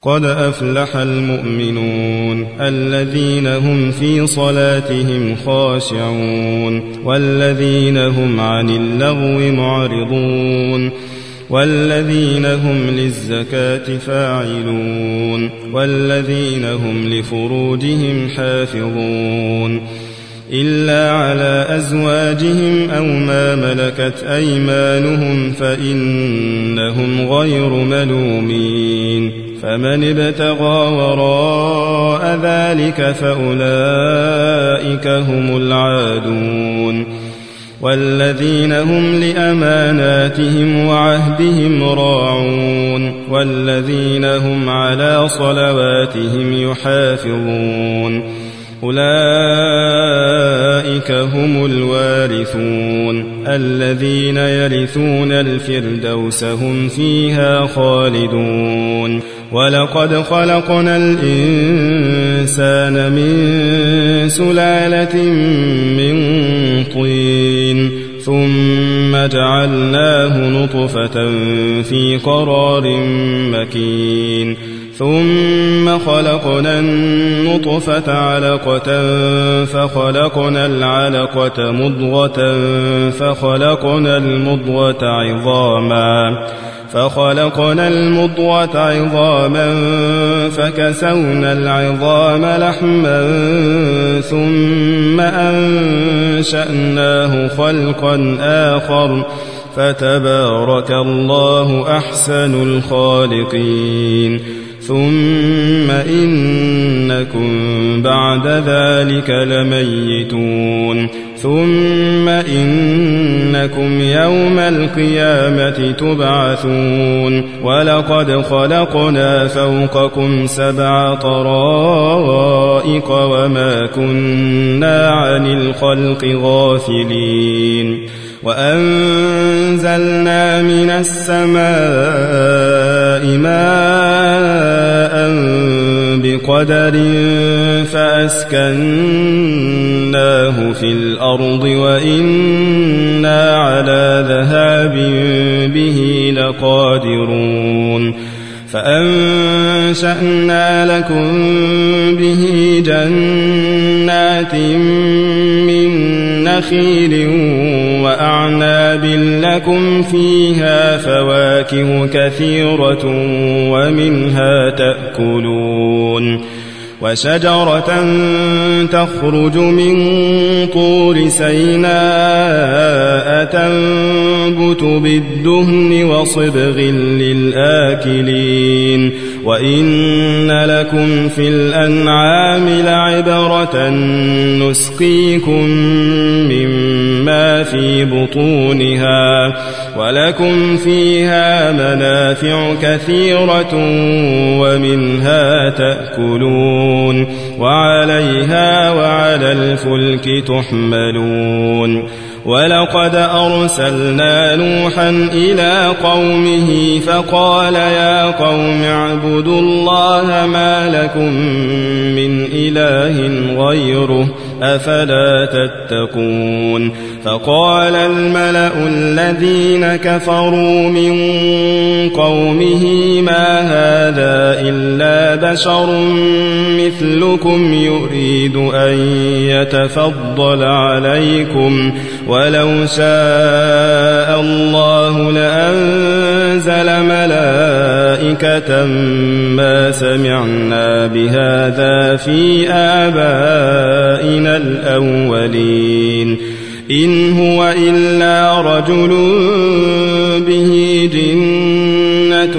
قد أفلح المؤمنون الذين هم في صلاتهم خاشعون والذين هم عن اللغو معرضون والذين هم للزكاة فاعلون والذين هم لفروجهم حافظون إلا على أزواجهم أو ما ملكت أيمانهم فإنهم غير ملومين فمن ابتغى وراء ذلك فأولئك هم العادون والذين هم لأماناتهم وعهدهم راعون والذين هم على صلواتهم يحافظون أولئك هم الوارثون الذين يرثون الفردوس هم فيها خالدون ولقد خلقنا الإنسان من سلالة من طين ثم جعلناه نطفة في قرار مكين ثم خلقنا النطفة علقة فخلقنا العلقة مضغة فخلقنا المضغة عظاما فكسونا العظام لحما ثم أنشأناه خلقا آخر فتبارك الله أحسن الخالقين ثم إنكم بعد ذلك لميتون ثم إنكم يوم القيامة تبعثون ولقد خلقنا فوقكم 7 طرائق وما كنا عن الخلق غافلين وأنزلنا من السماء ماء بقدر فأسكناه في الأرض وإنا على ذهاب به لقادرون فأنشأنا لكم به جنات من نخيل وأعناب لكم فيها فواكه كثيرة ومنها تأكلون وشجرة تخرج من طور سيناء تنبت بالدهن وصبغ للآكلين وإن لكم في الأنعام لعبرة نسقيكم مما في بطونها ولكم فيها منافع كثيرة ومنها تأكلون وعليها وعلى الفلك تحملون ولقد أرسلنا نوحا إلى قومه فقال يا قوم اعبدوا الله ما لكم من إله غيره أفلا تتقون فقال الملأ الذين كفروا من قومه ما هذا إلا بشر مثلكم يريد أن يتفضل عليكم ولو شاء الله لأنزل ملائكة ما سمعنا بهذا في آبائنا الأولين إن هو إلا رجل به جنة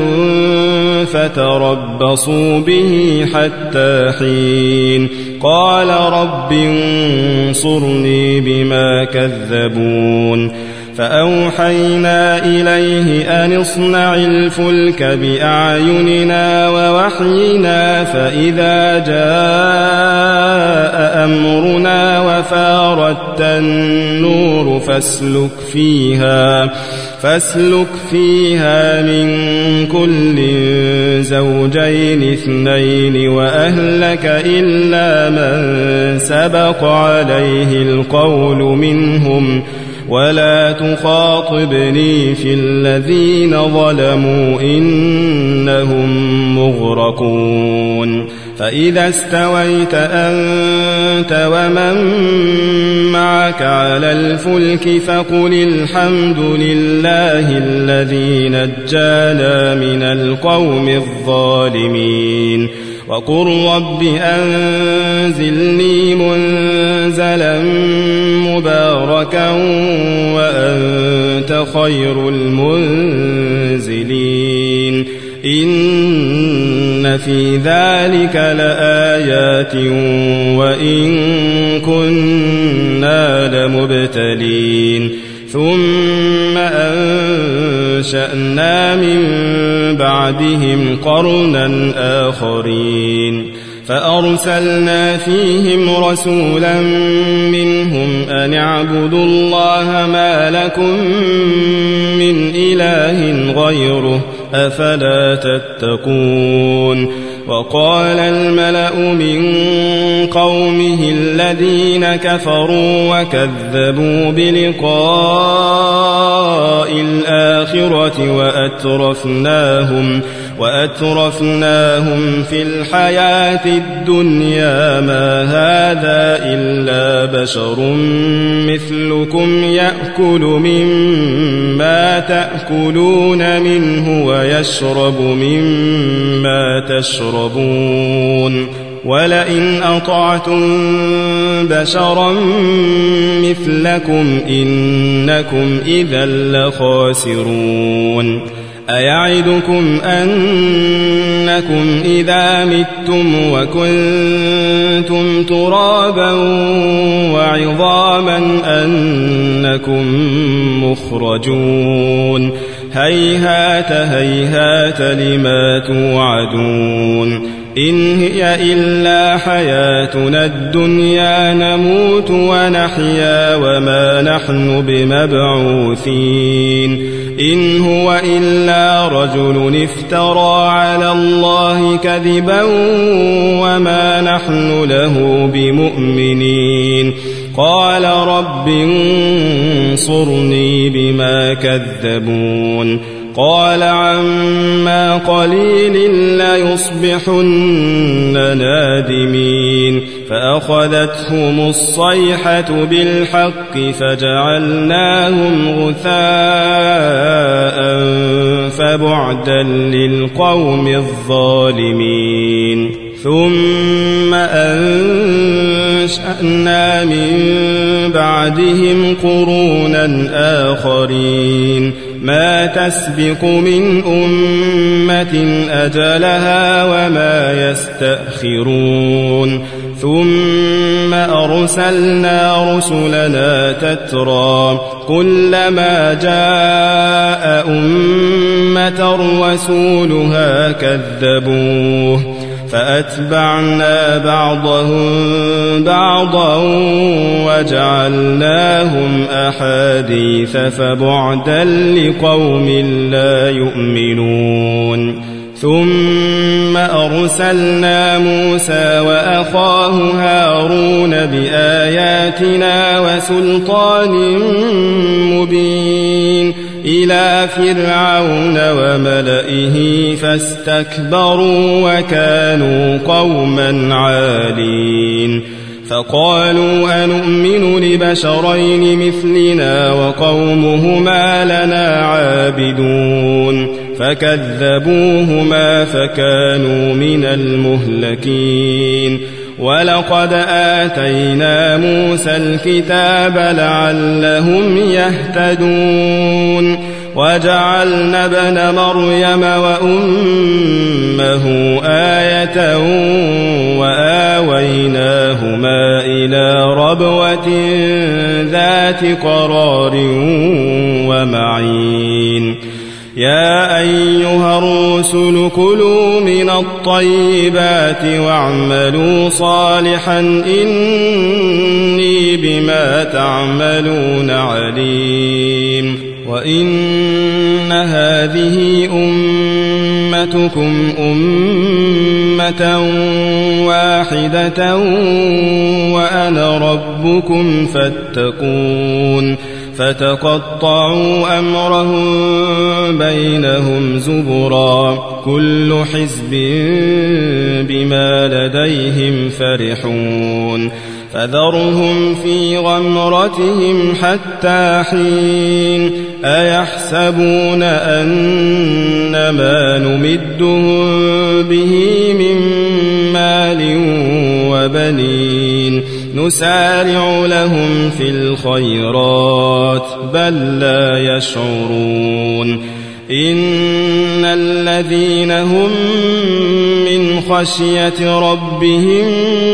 فتربصوا به حتى حين قال رب انصرني بما كذبون فأوحينا إليه أن اصنع الفلك بأعيننا ووحينا فإذا جاء أمرنا وفاردت النور فاسلك فيها من كل زوجين 2 وأهلك إلا من سبق عليه القول منهم ولا تخاطبني في الذين ظلموا إنهم مغرقون فإذا استويت أنت ومن معك على الفلك فقل الحمد لله الذي نجانا من القوم الظالمين وقل رب أنزلني منزلا مباركا وأنت خير المنزلين إن في ذلك لآيات وإن كنا لمبتلين ثم أنشأنا من بعدهم قرنا آخرين فأرسلنا فيهم رسولا منهم أن اعبدوا الله ما لكم من إله غيره أفلا تتقون وقال الملأ من قومه الذين كفروا وكذبوا بلقاء الآخرة وأترفناهم في الحياة الدنيا ما هذا إلا بشر مثلكم يأكل مما تأكلون منه ويشرب مما تشربون ولئن أطعتم بشرا مثلكم إنكم إذا لخاسرون أيعدكم أنكم إذا متم وكنتم ترابا وعظاما أنكم مخرجون هيهات هيهات لما توعدون إن هي إلا حياتنا الدنيا نموت ونحيا وما نحن بمبعوثين إن هو إلا رجل افترى على الله كذبا وما نحن له بمؤمنين قال رب انصرني بما كذبون قال عما قليل ليصبحن نادمين فأخذتهم الصيحة بالحق فجعلناهم غثاء فبعدا للقوم الظالمين ثم أنشأنا من بعدهم قرونا آخرين ما تسبق من أمة أجلها وما يستأخرون ثم أرسلنا رسلنا تترى كلما جاء أمة رسولها كذبوه فأتبعنا بعضهم بعضا وجعلناهم أحاديث فبعدا لقوم لا يؤمنون ثم أرسلنا موسى وأخاه هارون بآياتنا وسلطان مبين إلى فرعون وملئه فاستكبروا وكانوا قوما عالين فقالوا أنؤمن لبشرين مثلنا وقومهما لنا عابدون فكذبوهما فكانوا من المهلكين ولقد آتينا موسى الكتاب لعلهم يهتدون وجعلنا ابن مريم وأمه آية وآويناهما إلى ربوة ذات قرار ومعين يا أيها الرسل كلوا من الطيبات واعملوا صالحا إني بما تعملون عليم وإن هذه أمتكم أمة واحدة وأنا ربكم فاتقون فتقطعوا أمرهم بينهم زبرا كل حزب بما لديهم فرحون فذرهم في غمرتهم حتى حين أيحسبون أن ما نمدهم به من مال وبنين نسارع لهم في الخيرات بل لا يشعرون إن الذين هم من خشية ربهم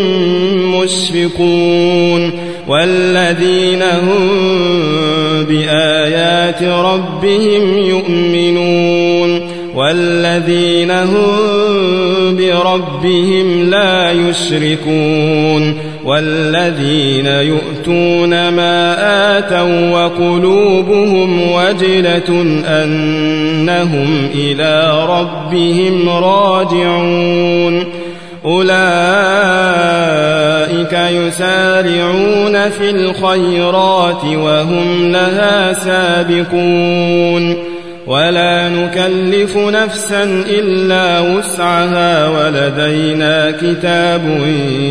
مشفقون والذين هم بآيات ربهم يؤمنون والذين هم بربهم لا يشركون والذين يؤتون ما آتوا وقلوبهم وجلة أنهم إلى ربهم راجعون أولئك يسارعون في الخيرات وهم لها سابقون ولا نكلف نفسا إلا وسعها ولدينا كتاب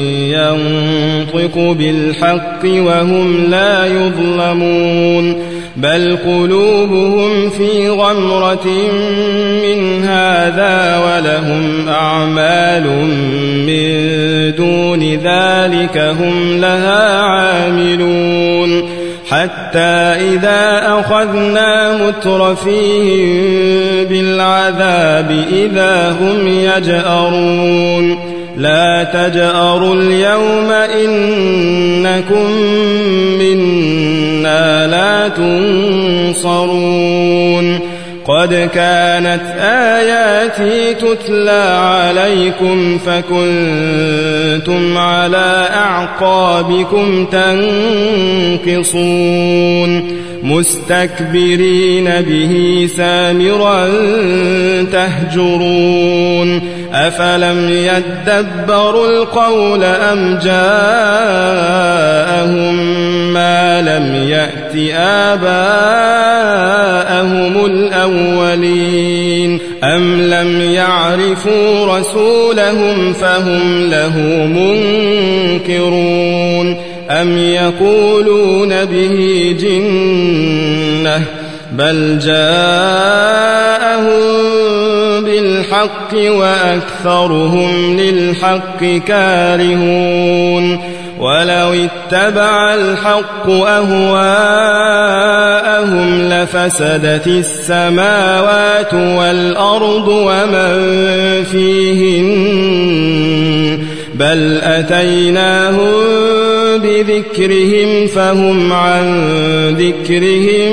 ينطق بالحق وهم لا يظلمون بل قلوبهم في غمرة من هذا ولهم أعمال من دون ذلك هم لها عاملون حتى إذا أخذنا مترفيهم بالعذاب إذا هم يجأرون لا تجأروا اليوم إنكم منا لا تنصرون قد كانت آياتي تتلى عليكم فكنتم على أعقابكم تنكصون مستكبرين به سامرا تهجرون أفلم يدبروا القول أم جاءهم ما لم يأت آباءهم الأولين أم لم يعرفوا رسولهم فهم له منكرون أم يقولون به جنة بل جاءهم بالحق وأكثرهم للحق كارهون ولو اتبع الحق أهواءهم لفسدت السماوات والأرض ومن فيهن بل أتيناهم بذكرهم فهم عن ذكرهم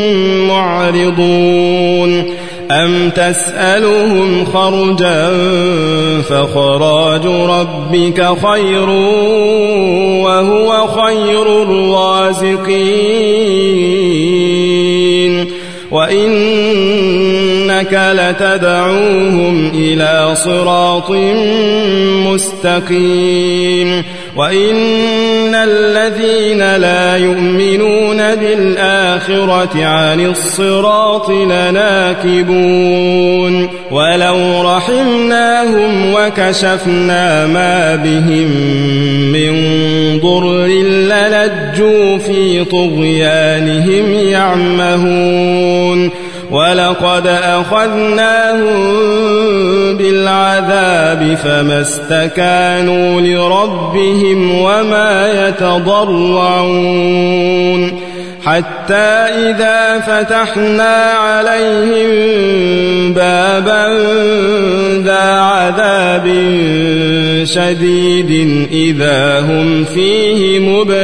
معرضون أم تسألهم خرجا فخراج ربك خير وهو خير الرازقين وإنك لتدعوهم إلى صراط مستقيم وإن الذين لا يؤمنون بالآخرة عن الصراط لناكبون ولو رحمناهم وكشفنا ما بهم من ضر للجوا في طغيانهم يعمهون ولقد أخذناهم بالعذاب فما استكانوا لربهم وما يتضرعون حتى إذا فتحنا عليهم بابا ذا عذاب شديد إذا هم فيه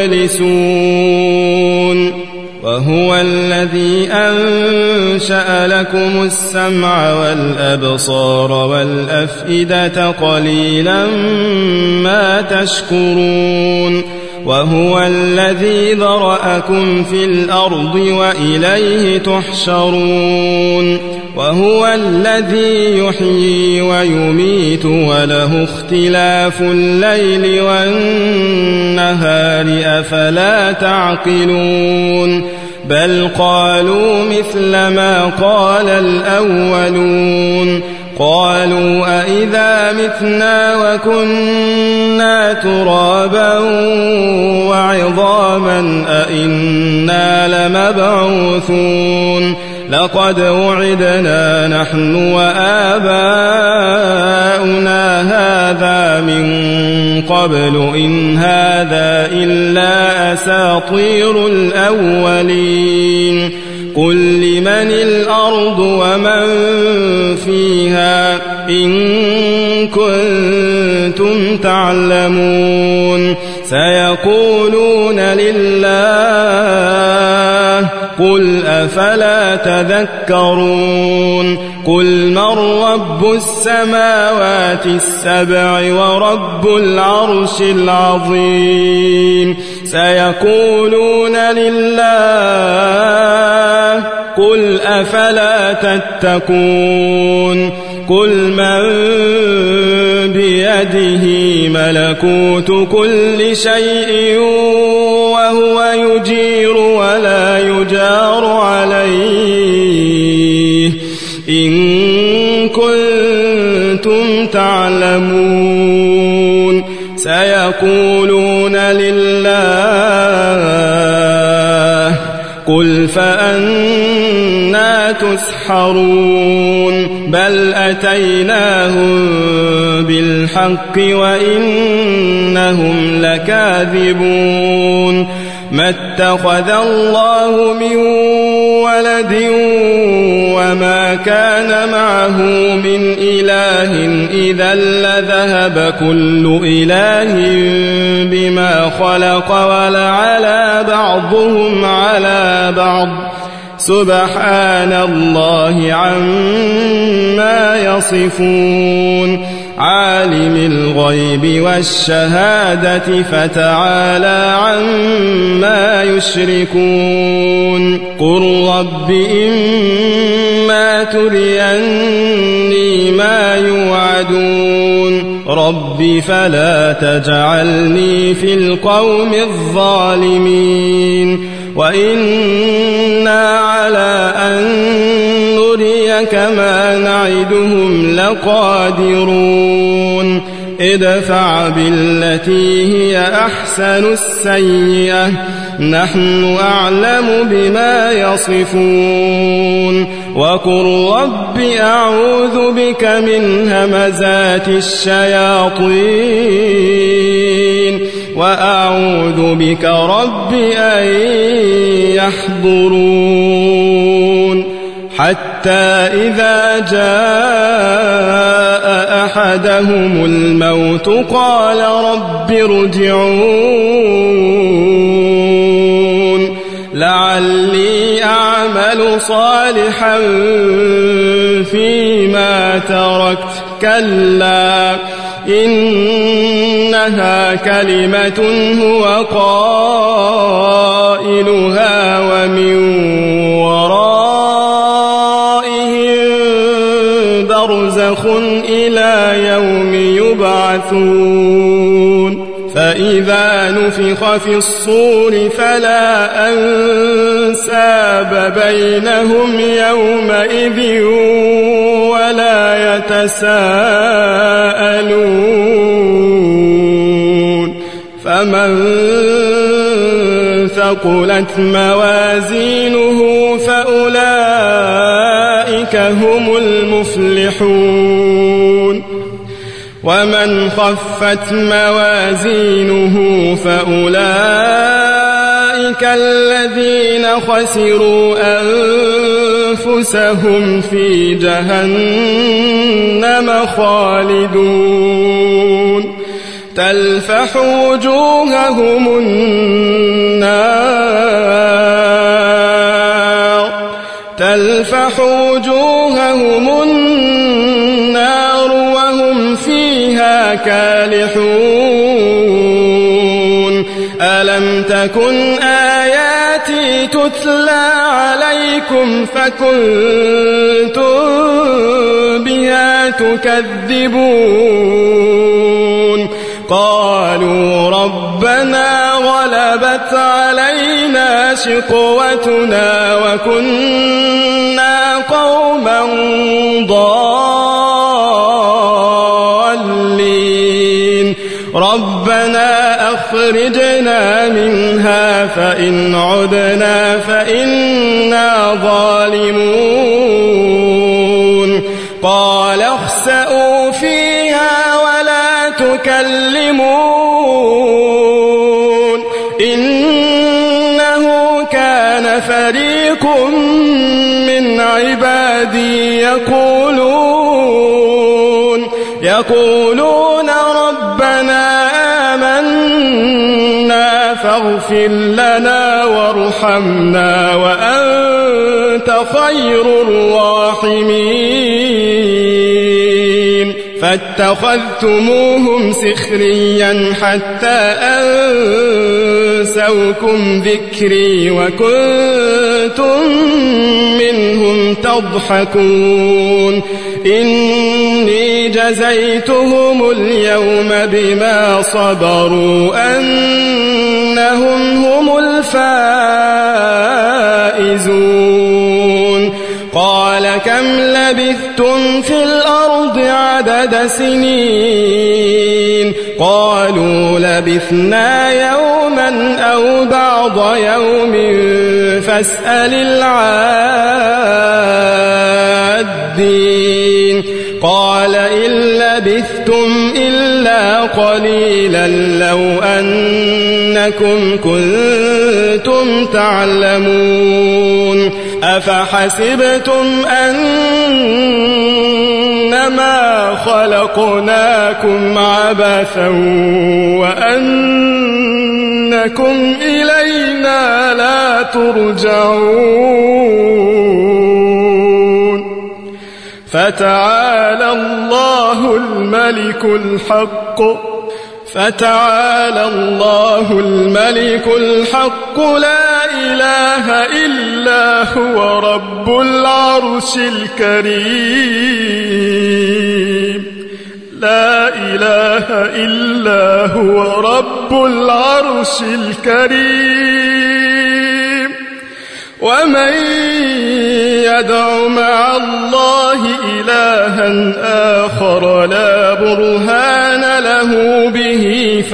مبلسون وهو الذي أنشأ لكم السمع والأبصار والأفئدة قليلا ما تشكرون وهو الذي ذرأكم في الأرض وإليه تحشرون وهو الذي يحيي ويميت وله اختلاف الليل والنهار أفلا تعقلون بل قالوا مثل ما قال الأولون قالوا أئذا متنا وكنا ترابا وعظاما أئنا لمبعوثون لقد وعدنا نحن وآباؤنا هذا من قبل إن هذا إلا أساطير الأولين قل لمن الأرض ومن فيها إن كنتم تعلمون سيقولون لله قل أفلا تذكرون قل من رب السماوات السبع ورب العرش العظيم سيقولون لله قل أفلا تتقون قل من بيده ملكوت كل شيء وهو يجير ولا يجار عليه إن كنتم تعلمون سيقولون لله قل فأنى تسحرون بل أتيناهم بالحق وإنهم لكاذبون ما اتخذ الله من ولد وما كان معه من إله إذا لذهب كل إله بما خلق ولعلى بعضهم على بعض سبحان الله عما يصفون عالم الغيب والشهادة فتعالى عما يشركون قل رب إما تريني ما يوعدون رب فلا تجعلني في القوم الظالمين وإنا على أن نريك ما نعدهم لقادرون ادفع بالتي هي أحسن السيئة نحن أعلم بما يصفون وقل رب أعوذ بك من همزات الشياطين وأعوذ بك رب أن يحضرون حتى إذا جاء أحدهم الموت قال رب ارجعون لعلي أعمل صالحا فيما تركت كلا إنها كلمة هو قائلها ومن ورائهم برزخ إلى يوم يبعثون فإذا نفخ في الصور فلا أنساب بينهم يومئذ ولا يتساءلون فمن ثقلت موازينه فأولئك هم المفلحون ومن خفت موازينه فأولئك الذين خسروا أنفسهم في جهنم خالدون تلفح وجوههم النار وهم فيها كالحون ألم تكن آياتي تتلى عليكم فكنتم بها تكذبون قالوا ربنا غلبت علينا شقوتنا وكنا قوما ضالين ربنا أخرجنا منها فإن عدنا فإنا ظالمون قال اخسئوا فيها ولا تكلمون إنه كان فريق من عبادي يقولون ربنا آمنا فاغفر لنا وارحمنا وأنت خير الراحمين فاتخذتموهم سخريا حتى أنسوكم ذكري وكنتم منهم تضحكون إني جزيتهم اليوم بما صبروا أنهم هم الفائزون قال كم لبثتم في الأرض عدد سنين قالوا لبثنا يوما أو بعض يوم فاسأل العادين قال إن لبثتم إلا قليلا لو أنكم كنتم تعلمون أفحسبتم أنما خلقناكم عبثا وأنكم إلينا لا ترجعون فتعالى الله الملك الحق لا إله إلا هو رب العرش الكريم لا إله إلا هو رب العرش الكريم ومن يدع مع الله إلها آخر لا برهان له به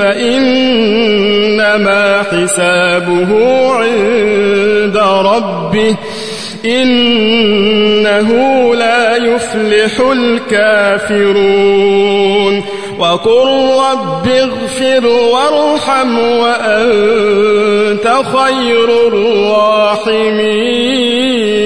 فإنما حسابه عند ربه إنه لا يفلح الكافرون وقل رب اغفر وارحم وأنت خير الراحمين